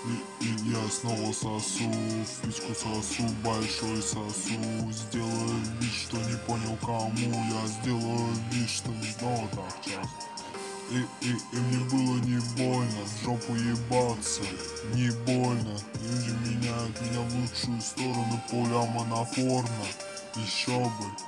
И я снова сосу, письку сосу, большой сосу. Сделаю вид, что не понял кому. Я сделаю вид, что не знал так часто. И мне было не больно в жопу ебаться, не больно. Люди меняют меня в лучшую сторону, пуля монопорно. Еще бы,